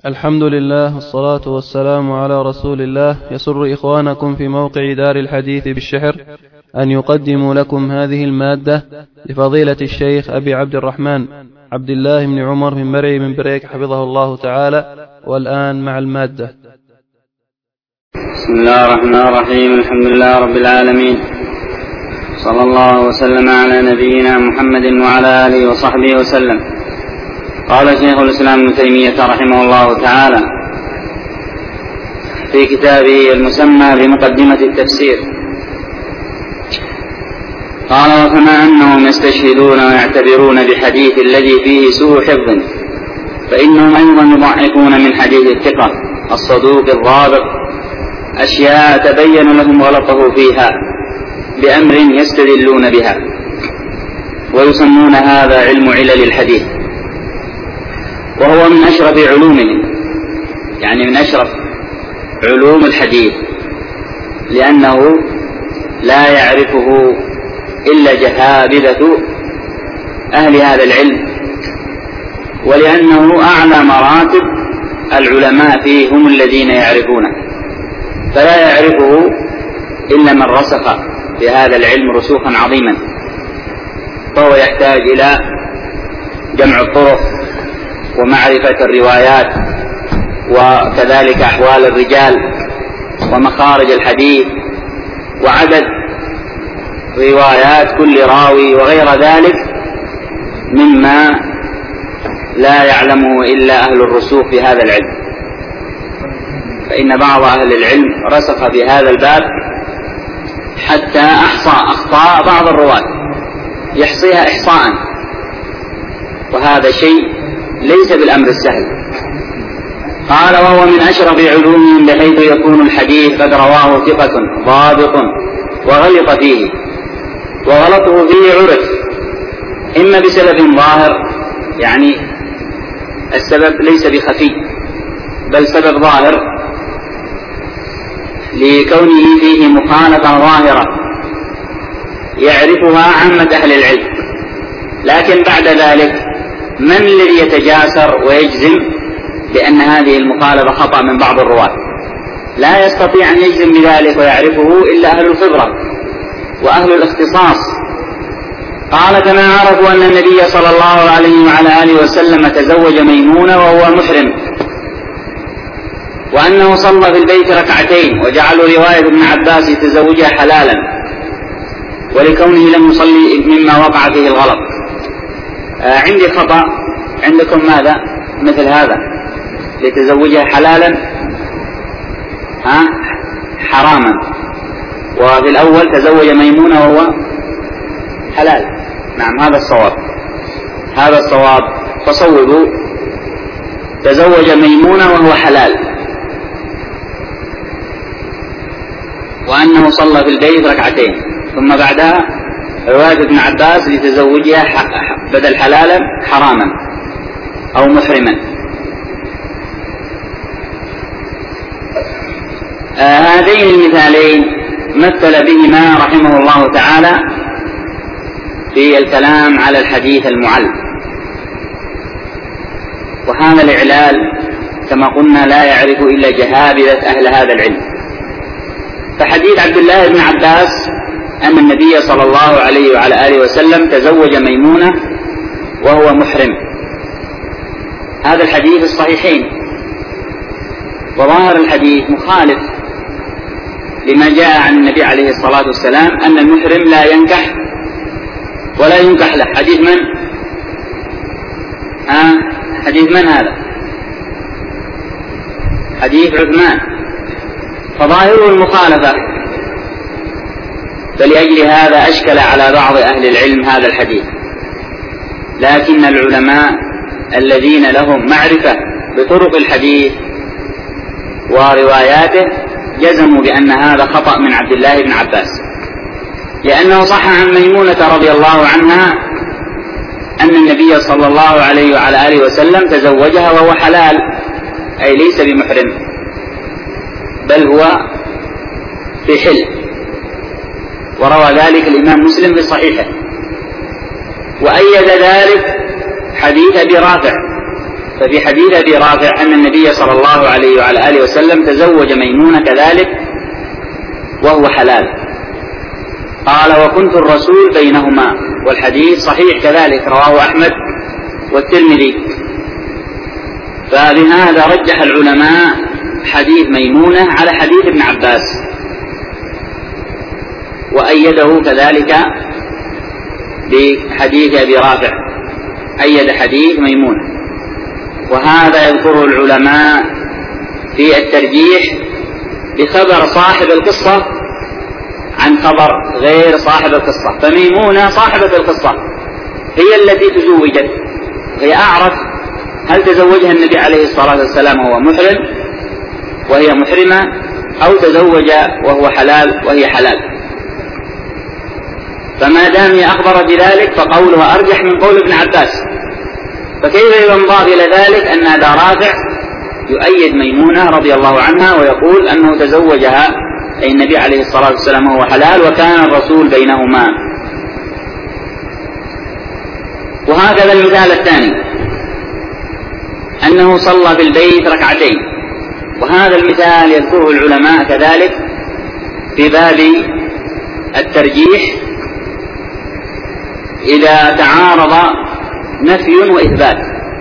الحمد لله والصلاة والسلام على رسول الله. يسر إخوانكم في موقع دار الحديث بالشحر أن يقدموا لكم هذه المادة لفضيلة الشيخ أبي عبد الرحمن عبد الله بن عمر بن مرعي من بريك حفظه الله تعالى. والآن مع المادة. بسم الله الرحمن الرحيم. الحمد لله رب العالمين، صلى الله وسلم على نبينا محمد وعلى آله وصحبه وسلم. قال شيخ الإسلام ابن تيمية رحمه الله تعالى في كتابه المسمى بمقدمة التفسير، قال: وكما أنهم يستشهدون ويعتبرون بحديث الذي فيه سوء حفظ، فإنهم أيضا يضعفون من حديث الثقة الصدوق الضابط أشياء تبين لهم غلطه فيها بأمر يستدلون بها، ويسمون هذا علم علل الحديث، وهو من أشرف علومهم، يعني من أشرف علوم الحديث، لأنه لا يعرفه إلا جهابذة أهل هذا العلم، ولأنه أعلى مراتب العلماء فيه هم الذين يعرفونه، فلا يعرفه إلا من رسخ في هذا العلم رسوخا عظيما، فهو يحتاج إلى جمع الطرق ومعرفة الروايات، وكذلك أحوال الرجال ومخارج الحديث وعدد روايات كل راوي وغير ذلك مما لا يعلمه إلا أهل الرسوخ في هذا العلم. فإن بعض أهل العلم رسخ بهذا الباب حتى أحصى أخطاء بعض الرواة، يحصيها إحصاء، وهذا شيء ليس بالأمر السهل. قال: وهو من أشرف علومهم، بحيث يكون الحديث قد رواه ثقة ضابط وغلط فيه، وغلطه فيه عرف إما بسبب ظاهر، يعني السبب ليس بخفي بل سبب ظاهر لكونه فيه مخالفة ظاهرة يعرفها عامة أهل العلم، لكن بعد ذلك من الذي يتجاسر ويجزم بأن هذه المخالفة خطأ من بعض الرواة؟ لا يستطيع أن يجزم بذلك ويعرفه إلا أهل الخبرة وأهل الاختصاص. قال: كما عرفوا أن النبي صلى الله عليه وعلى آله وسلم تزوج ميمونة وهو محرم، وأنه صلى في البيت ركعتين، وجعلوا رواية ابن عباس يتزوجها حلالا، ولكونه لم يصلي مما وقع فيه الغلط. عندي خطأ، عندكم ماذا مثل هذا؟ لتزوجها حلالا حراما، وفي الأول تزوج ميمونة وهو حلال. نعم، هذا الصواب، هذا الصواب. فصوبوا: تزوج ميمونة وهو حلال، وأنه صلى في البيت ركعتين، ثم بعدها رواية ابن عباس لتزوجها بدل حلالا حراما أو محرما. هذين المثالين مثل بهما رحمه الله تعالى في الكلام على الحديث المعل، وهذا الإعلال كما قلنا لا يعرف إلا جهابذة أهل هذا العلم. فحديث عبد الله بن عباس أن النبي صلى الله عليه وعلى آله وسلم تزوج ميمونة وهو محرم، هذا الحديث الصحيحين، وظاهر الحديث مخالف لما جاء عن النبي عليه الصلاة والسلام أن المحرم لا ينكح ولا ينكح له. حديث من؟ حديث من هذا؟ حديث عثمان، فظاهره المخالفة، فلأجل هذا أشكل على بعض أهل العلم هذا الحديث، لكن العلماء الذين لهم معرفة بطرق الحديث ورواياته جزموا بأن هذا خطأ من عبد الله بن عباس، لأنه صح عن ميمونة رضي الله عنها أن النبي صلى الله عليه وعلى آله وسلم تزوجها وهو حلال، أي ليس بمحرم، بل هو في حل، وروى ذلك الإمام مسلم في صحيحه. وأيد ذلك حديث أبي رافع ففي حديث أبي رافع أن النبي صلى الله عليه وعلى آله وسلم تزوج ميمونة كذلك وهو حلال. قال وكنت الرسول بينهما، والحديث صحيح كذلك رواه أحمد والترمذي. فبهذا رجح العلماء حديث ميمونة على حديث ابن عباس، وأيده كذلك بحديث أبي رافع، أيد حديث ميمونة. وهذا يذكره العلماء في الترجيح بخبر صاحب القصة عن خبر غير صاحب القصة. فميمونة صاحبة القصة هي التي تزوجت، هي أعرف هل تزوجها النبي عليه الصلاة والسلام وهو محرم وهي محرمة، أو تزوج وهو حلال وهي حلال. فما دام هي أخبرت بذلك فقولها أرجح من قول ابن عباس. فكيف ينضاف إلى ذلك أن أبا رافع يؤيد ميمونة رضي الله عنها ويقول أنه تزوجها أي النبي عليه الصلاة والسلام وهو حلال وكان الرسول بينهما. وهكذا المثال الثاني أنه صلى في البيت ركعتين، وهذا المثال يذكره العلماء كذلك في باب الترجيح إذا تعارض نفي وإثبات.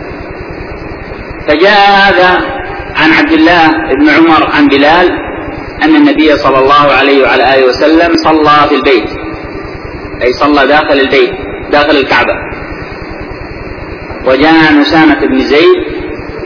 فجاء هذا عن عبد الله بن عمر عن بلال أن النبي صلى الله عليه وعلى آله وسلم صلى في البيت، أي صلى داخل البيت داخل الكعبة. وجاء عن أسامة بن زيد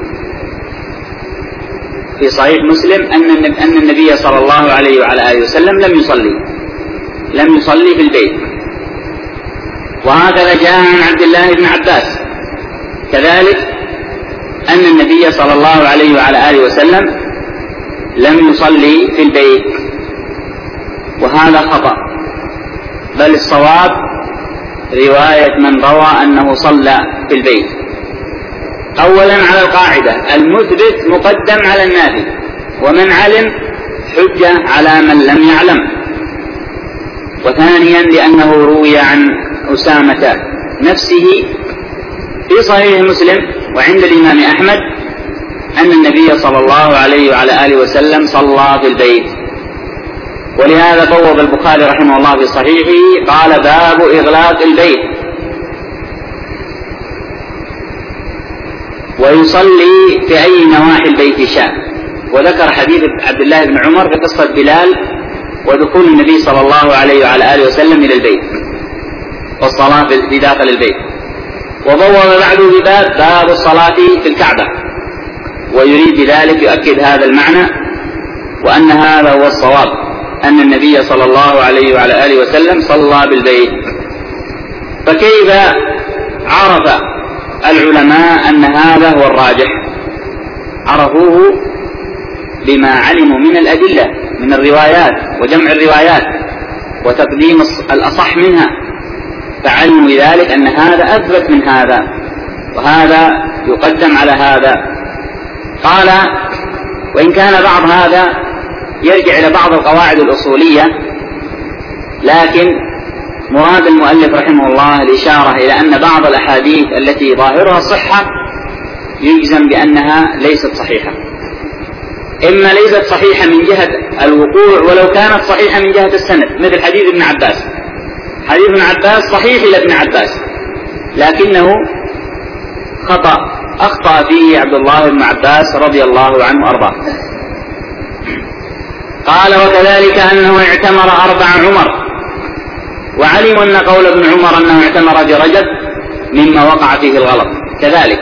في صحيح مسلم أن النبي صلى الله عليه وعلى آله وسلم لم يصلي في البيت. وهكذا جاء عن عبد الله بن عباس كذلك أن النبي صلى الله عليه وعلى آله وسلم لم يصلي في البيت، وهذا خطأ، بل الصواب رواية من روى أنه صلى في البيت. أولا على القاعدة المثبت مقدم على النافي، ومن علم حجة على من لم يعلم. وثانيا لأنه روي عن أسامة نفسه في صحيح مسلم وعند الإمام أحمد أن النبي صلى الله عليه وعلى آله وسلم صلى في البيت. ولهذا بوب البخاري رحمه الله في صحيحه قال باب إغلاق البيت، ويصلي في أي نواحي البيت شاء. وذكر حديث عبد الله بن عمر في قصة بلال ودخول النبي صلى الله عليه وعلى آله وسلم إلى البيت والصلاة في داخل البيت. وبوب بعده باب الصلاة في الكعبة، ويريد بذلك يؤكد هذا المعنى وأن هذا هو الصواب، أن النبي صلى الله عليه وعلى آله وسلم صلى بالبيت. فكيف عرف العلماء أن هذا هو الراجح؟ عرفوه بما علموا من الأدلة من الروايات وجمع الروايات وتقديم الأصح منها، فعلموا ذلك أن هذا أثبت من هذا وهذا يقدم على هذا. قال وإن كان بعض هذا يرجع إلى بعض القواعد الأصولية، لكن مراد المؤلف رحمه الله الإشارة إلى أن بعض الأحاديث التي ظاهرها الصحة يجزم بأنها ليست صحيحة، إما ليست صحيحة من جهة الوقوع ولو كانت صحيحة من جهة السند، مثل حديث ابن عباس. حديث ابن عباس صحيح إلى ابن عباس لكنه أخطأ فيه عبد الله بن عباس رضي الله عنه وأرضاه. قال وكذلك أنه اعتمر 4 عمر، وعلموا أن قول ابن عمر أنه اعتمر برجب مما وقع فيه الغلط. كذلك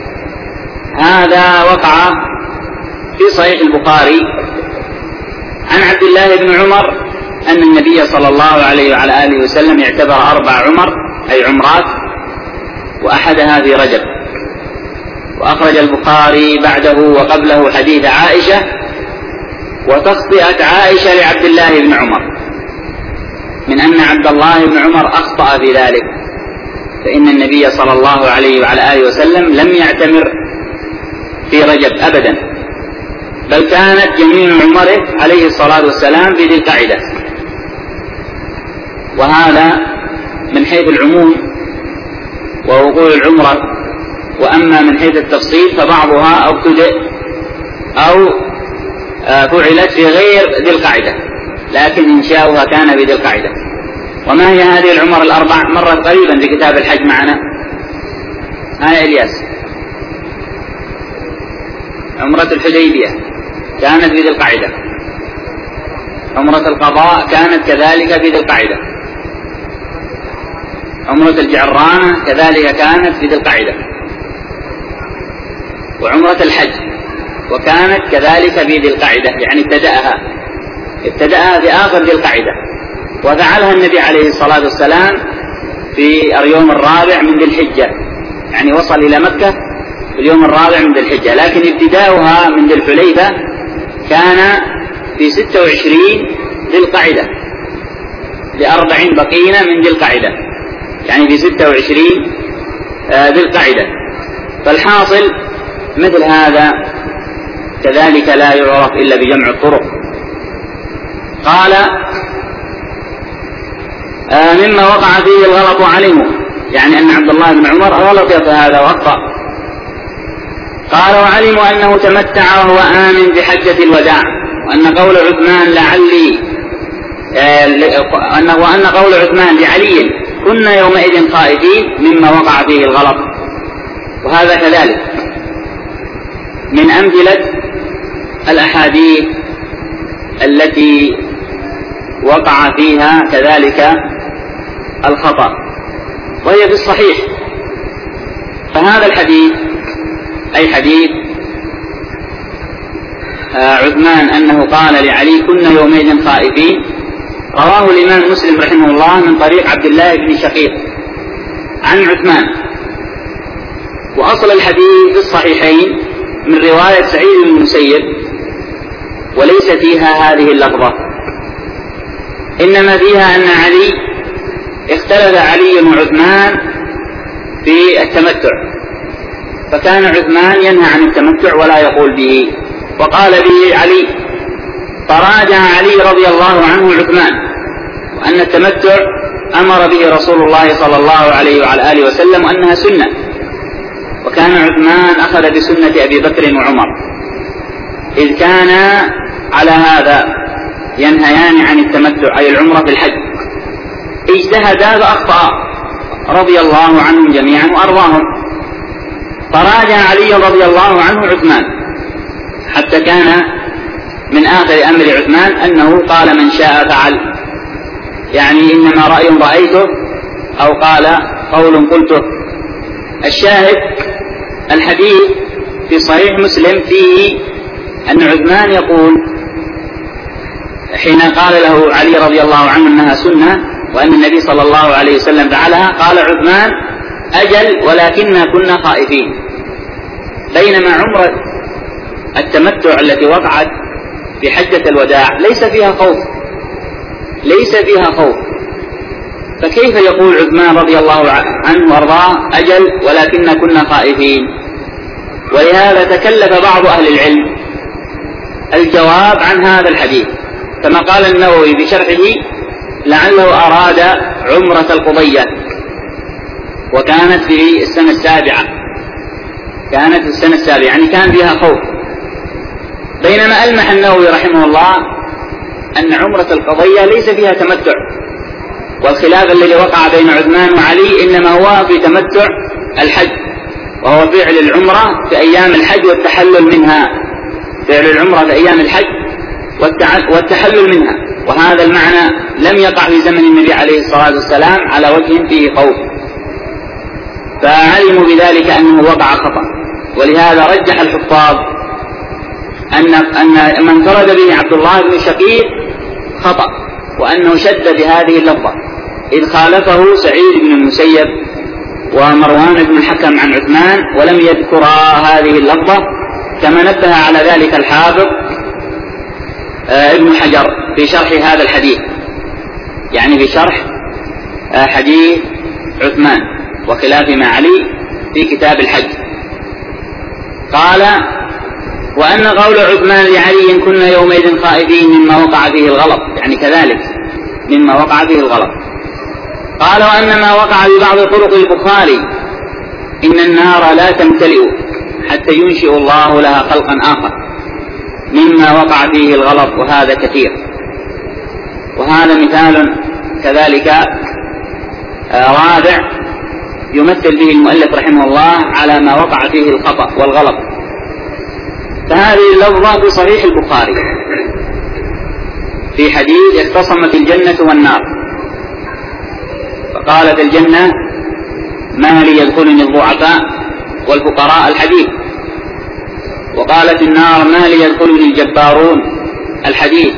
هذا وقع في صحيح البخاري عن عبد الله بن عمر أن النبي صلى الله عليه وعلى آله وسلم اعتبر 4 عمر أي عمرات، وأحدها في رجب. وأخرج البخاري بعده وقبله حديث عائشة وتخطئة عائشة لعبد الله بن عمر من أن عبد الله بن عمر أخطأ في ذلك، فإن النبي صلى الله عليه وعلى آله وسلم لم يعتمر في رجب أبدا، بل كانت جميع عمره عليه الصلاة والسلام في ذي القعدة. وهذا من حيث العموم ووقوع العمرة وأما من حيث التفصيل فبعضها ابتدأ أو فعلت في غير ذي القاعدة، لكن إنشاؤها كان بذي القاعدة. وما هي هذه العمر الأربع؟ مرت قريبا في كتاب الحج معنا. إلياس، عمرة الحديبية كانت بذي القاعدة، عمرة القضاء كانت كذلك بذي القاعدة، عمرة الجعرانة كذلك كانت بذي القاعدة، وعمرة الحج وكانت كذلك بذي القاعدة، يعني ابتدأها في آخر ذي القاعدة، وفعلها النبي عليه الصلاة والسلام في اليوم الرابع من ذي الحجة، يعني وصل إلى مكة في اليوم الرابع من ذي الحجة، لكن ابتداؤها من ذي الحليفة كان في 26 ذي القاعدة، ل40 بقينا من ذي القاعدة، يعني في 26 ذي القاعدة. فالحاصل مثل هذا كذلك لا يعرف إلا بجمع الطرق. قال مما وقع فيه الغلط علمه، يعني أن عبد الله بن عمر غلط في هذا وأخطأ. قال وعلموا أنه تمتع وهو آمن بحجة الوداع، وأن قول عثمان لعلي وأن قول عثمان لعلي كنا يومئذ خائفين مما وقع فيه الغلط. وهذا كذلك من أمثلة الأحاديث التي وقع فيها كذلك الخطأ، وهي في الصحيح. فهذا الحديث أي حديث عثمان أنه قال لعلي كنا يومئذ خائفين، رواه الإمام مسلم رحمه الله من طريق عبد الله بن شقيق عن عثمان. وأصل الحديث في الصحيحين من رواية سعيد بن المسيب، وليس فيها هذه اللفظة، إنما فيها أن علي اختلف علي وعثمان في التمتع، فكان عثمان ينهى عن التمتع ولا يقول به، وقال به علي، فراجع علي رضي الله عنه عثمان، وأن التمتع أمر به رسول الله صلى الله عليه وعلى آله وسلم وأنها سنة، وكان عثمان أخذ بسنة أبي بكر وعمر، إذ كان على هذا ينهيان عن التمتع أي العمرة في الحج. اجتهدا فأخطأ رضي الله عنهم جميعا وأرضاهم، فراجع علي رضي الله عنه عثمان، حتى كان من آخر أمر عثمان أنه قال من شاء فعل، يعني إنما رأي رأيته أو قال قول قلته. الشاهد الحديث في صحيح مسلم فيه أن عثمان يقول حين قال له علي رضي الله عنه أنها سنة وأن النبي صلى الله عليه وسلم فعلها، قال عثمان أجل ولكننا كنا خائفين، بينما عمرة التمتع التي وقعت في حجة الوداع ليس فيها خوف، فكيف يقول عثمان رضي الله عنه وارضاه أجل ولكننا كنا خائفين؟ ولهذا تكلف بعض أهل العلم الجواب عن هذا الحديث، كما قال النووي بشرحه لعله أراد عمرة القضية، وكانت في السنة السابعة، يعني كان فيها خوف، بينما ألمح النووي رحمه الله أن عمرة القضية ليس فيها تمتع، والخلاف الذي وقع بين عثمان وعلي إنما هو في تمتع الحج، وهو فعل العمرة في أيام الحج والتحلل منها، فعل العمرة في أيام الحج والتحلل منها، وهذا المعنى لم يقع في زمن النبي عليه الصلاة والسلام على وجه فيه خوف، فعلموا بذلك أنه وقع خطأ. ولهذا رجح الحفاظ أن من فرد به عبد الله بن شقيق خطأ، وأنه شد بهذه اللفظة، إذ خالفه سعيد بن المسيب ومروان بن الحكم عن عثمان ولم يذكرا هذه اللفظة، كما نبه على ذلك الحافظ ابن حجر في شرح هذا الحديث، يعني في شرح حديث عثمان وخلاف ما علي في كتاب الحج. قال وأن قول عثمان لعلي كنا يومئذ خائفين مما وقع فيه الغلط، يعني كذلك مما وقع فيه الغلط. قال وأن ما وقع ببعض طرق البخاري إن النار لا تمتلئ حتى ينشئ الله لها خلقا آخر مما وقع فيه الغلط، وهذا كثير. وهذا مثال كذلك رابع يمثل به المؤلف رحمه الله على ما وقع فيه الخطأ والغلط. فهذه اللفظة في صحيح البخاري في حديث اختصمت الجنة والنار، فقالت الجنة ما لي يدخلني الضعفاء والفقراء الحديث، وقالت النار ما لي يدخلني الجبارون الحديث.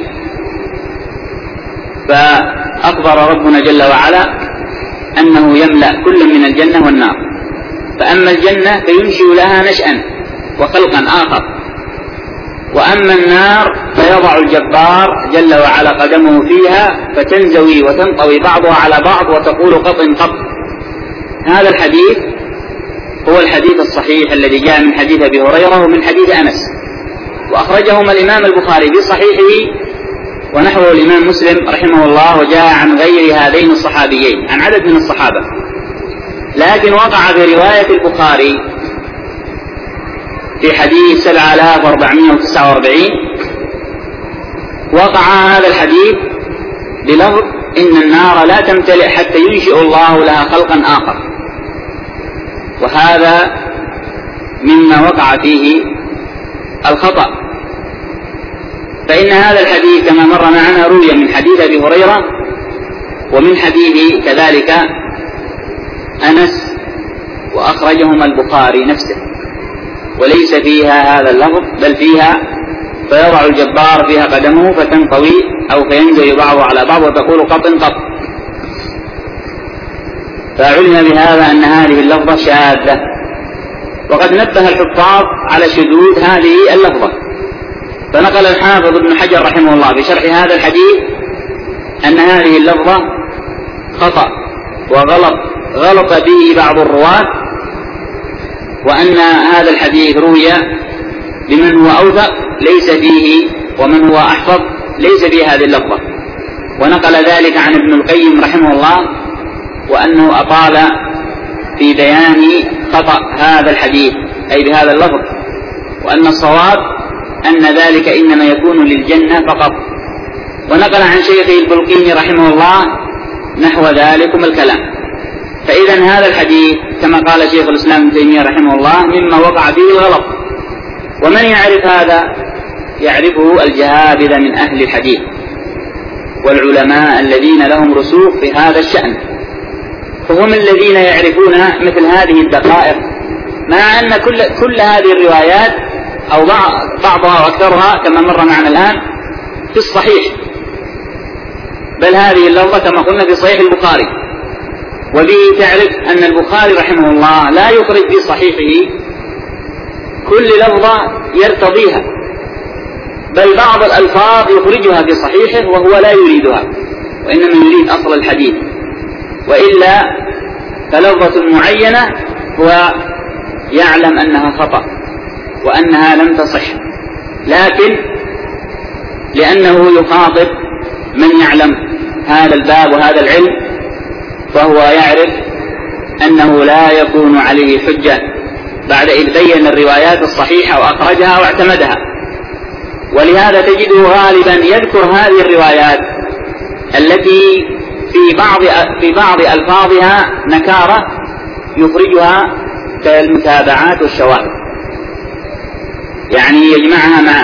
فأخبر ربنا جل وعلا أنه يملأ كل من الجنة والنار. فأما الجنة فينشئ لها نشأ وخلقا آخر، وأما النار فيضع الجبار جل وعلا قدمه فيها فتنزوي وتنطوي بعضها على بعض وتقول قط قط. هذا الحديث هو الحديث الصحيح الذي جاء من حديث أبي هريرة ومن حديث أنس، وأخرجهما الإمام البخاري في صحيحه، ونحوه الإمام مسلم رحمه الله، وجاء عن غير هذين الصحابيين عن عدد من الصحابة. لكن وقع في رواية البخاري في حديث 7449 وقع هذا الحديث بلفظ إن النار لا تمتلئ حتى ينشئ الله لها خلقا آخر، وهذا مما وقع فيه الخطأ. فإن هذا الحديث كما مر معنا روي من حديث أبي هريرة ومن حديث كذلك أنس، وأخرجهما البخاري نفسه، وليس فيها هذا اللفظ، بل فيها فيضع الجبار فيها قدمه فتنطوي أو فينزل بعضه على بعض وتقول قط قط. فعلم بهذا أن هذه اللفظة شاذة، وقد نبه الحفاظ على شذوذ هذه اللفظة. فنقل الحافظ ابن حجر رحمه الله في شرح هذا الحديث أن هذه اللفظة خطأ وغلط به بعض الرواة، وأن هذا الحديث روي بمن هو أوثق ليس فيه، ومن هو أحفظ ليس فيه هذه اللفظة. ونقل ذلك عن ابن القيم رحمه الله، وأنه أطال في بيان خطأ هذا الحديث أي بهذا اللفظ، وأن الصواب أن ذلك إنما يكون للجنة فقط. ونقل عن شيخه البلقيني رحمه الله نحو ذلكم الكلام. فإذا هذا الحديث كما قال شيخ الإسلام ابن تيمية رحمه الله مما وقع فيه الغلط، ومن يعرف هذا يعرفه الجهابذة من أهل الحديث والعلماء الذين لهم رسوخ في هذا الشأن، فهم الذين يعرفون مثل هذه الدقائق، مع أن كل هذه الروايات أو بعضها وأكثرها كما مر معنا الآن في الصحيح، بل هذه اللفظة كما قلنا في صحيح البخاري. وبه تعرف أن البخاري رحمه الله لا يخرج في صحيحه كل لفظة يرتضيها، بل بعض الألفاظ يخرجها في صحيحه وهو لا يريدها، وإنما يريد أصل الحديث، وإلا فلفظة معينة هو يعلم أنها خطأ وأنها لم تصح، لكن لأنه يخاطب من يعلم هذا الباب وهذا العلم، فهو يعرف أنه لا يكون عليه حجة بعد إذ بين الروايات الصحيحة وأخرجها واعتمدها. ولهذا تجده غالبا يذكر هذه الروايات التي في بعض ألفاظها نكارة يخرجها كالمتابعات والشواهد، يعني يجمعها مع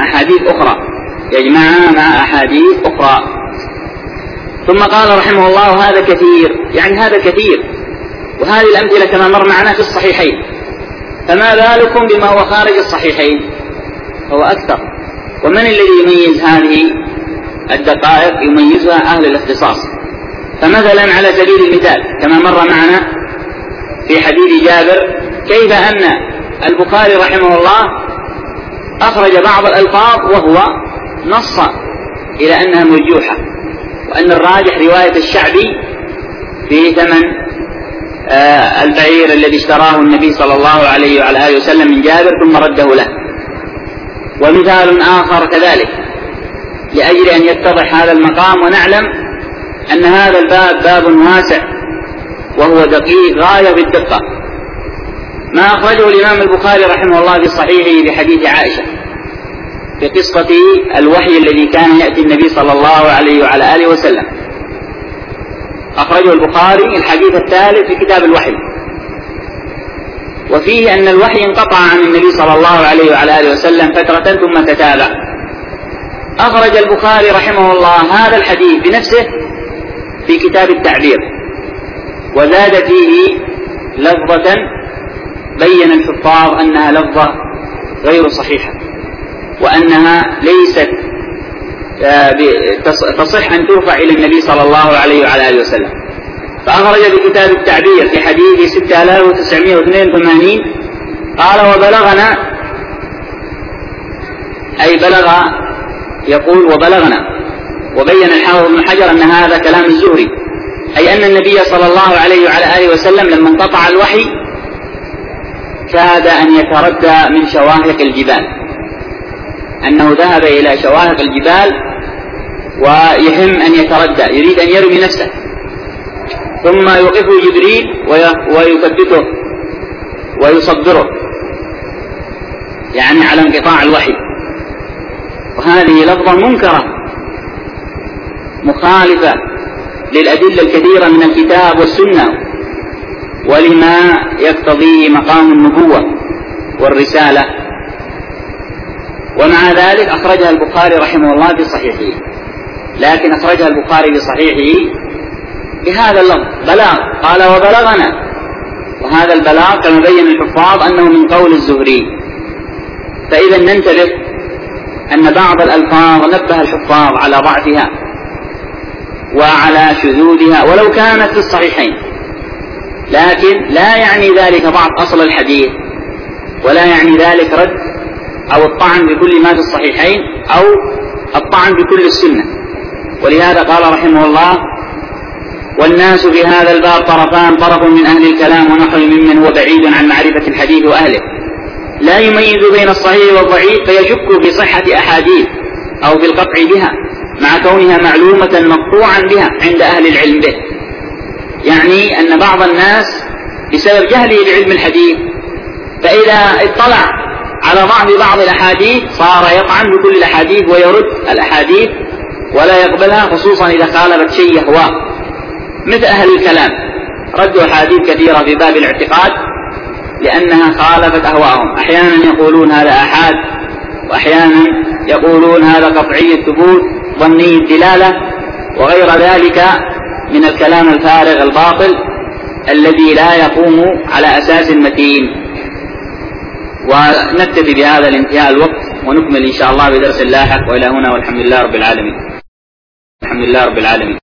أحاديث أخرى. ثم قال رحمه الله هذا كثير، يعني هذا كثير، وهذه الأمثلة كما مر معنا في الصحيحين، فما بالكم بما هو خارج الصحيحين هو أكثر. ومن الذي يميز هذه الدقائق؟ يميزها أهل الاختصاص. فمثلا على سبيل المثال كما مر معنا في حديث جابر كيف أن البخاري رحمه الله أخرج بعض الألفاظ وهو نص إلى أنها مرجوحة، وأن الراجح رواية الشعبي في ثمن البعير الذي اشتراه النبي صلى الله عليه وعلى آله وسلم من جابر ثم رده له. ومثال آخر كذلك لأجل أن يتضح هذا المقام ونعلم أن هذا الباب باب واسع وهو دقيق غاية بالدقة. ما أخرجه الإمام البخاري رحمه الله في صحيحه بحديث عائشة في قصة الوحي الذي كان يأتي النبي صلى الله عليه وعلى آله وسلم. أخرجه البخاري الحديث الثالث في كتاب الوحي، وفيه أن الوحي انقطع عن النبي صلى الله عليه وعلى آله وسلم فترة ثم تتابع. أخرج البخاري رحمه الله هذا الحديث بنفسه في كتاب التعبير، وزاد فيه لفظة بين الحفاظ أنها لفظة غير صحيحة، وأنها ليست تصح أن ترفع إلى النبي صلى الله عليه وعلى آله وسلم. فأخرج بكتاب التعبير في حديث 6982 قال: وبلغنا، أي بلغ، يقول وبلغنا، وبين الحافظ ابن حجر أن هذا كلام الزهري، أي أن النبي صلى الله عليه وعلى آله وسلم لما انقطع الوحي كاد أن يتردى من شواهق الجبال، أنه ذهب إلى شواهق الجبال ويهم أن يتردى، يريد أن يرمي نفسه، ثم يوقفه جبريل ويثبته ويصبره، يعني على انقطاع الوحي. وهذه لفظة منكرة مخالفة للأدلة الكثيرة من الكتاب والسنة ولما يقتضيه مقام النبوة والرسالة. ومع ذلك أخرجها البخاري رحمه الله في صحيحه، لكن أخرجها البخاري في صحيحه بهذا اللفظ بلاغ، قال وبلغنا، وهذا البلاغ كما بين الحفاظ أنه من قول الزهري. فإذا ننتبه أن بعض الألفاظ نبه الحفاظ على ضعفها وعلى شذوذها ولو كانت في الصحيحين، لكن لا يعني ذلك ضعف أصل الحديث، ولا يعني ذلك رد أو الطعن بكل ما في الصحيحين أو الطعن بكل السنة. ولهذا قال رحمه الله: والناس في هذا الباب طرفان، طرف من أهل الكلام ونحو ممن هو بعيد عن معرفة الحديث وأهله، لا يميز بين الصحيح والضعيف فيشك في صحة أحاديث أو في القطع بها مع كونها معلومة مقطوعا بها عند أهل العلم به. يعني أن بعض الناس بسبب جهله بعلم الحديث، فإذا اطلع على ضعف بعض الأحاديث صار يطعن بكل الأحاديث ويرد الأحاديث ولا يقبلها، خصوصا إذا خالفت شيء يهواه، مثل أهل الكلام ردوا أحاديث كثيرة في باب الاعتقاد لأنها خالفت أهواءهم. أحيانا يقولون هذا آحاد، وأحيانا يقولون هذا قطعي الثبوت ظني الدلالة، وغير ذلك من الكلام الفارغ الباطل الذي لا يقوم على أساس متين. ونكتفي بهذا الانتهاء الوقت، ونكمل إن شاء الله بدرس لاحق. وإلى هنا والحمد لله رب العالمين. الحمد لله رب العالمين.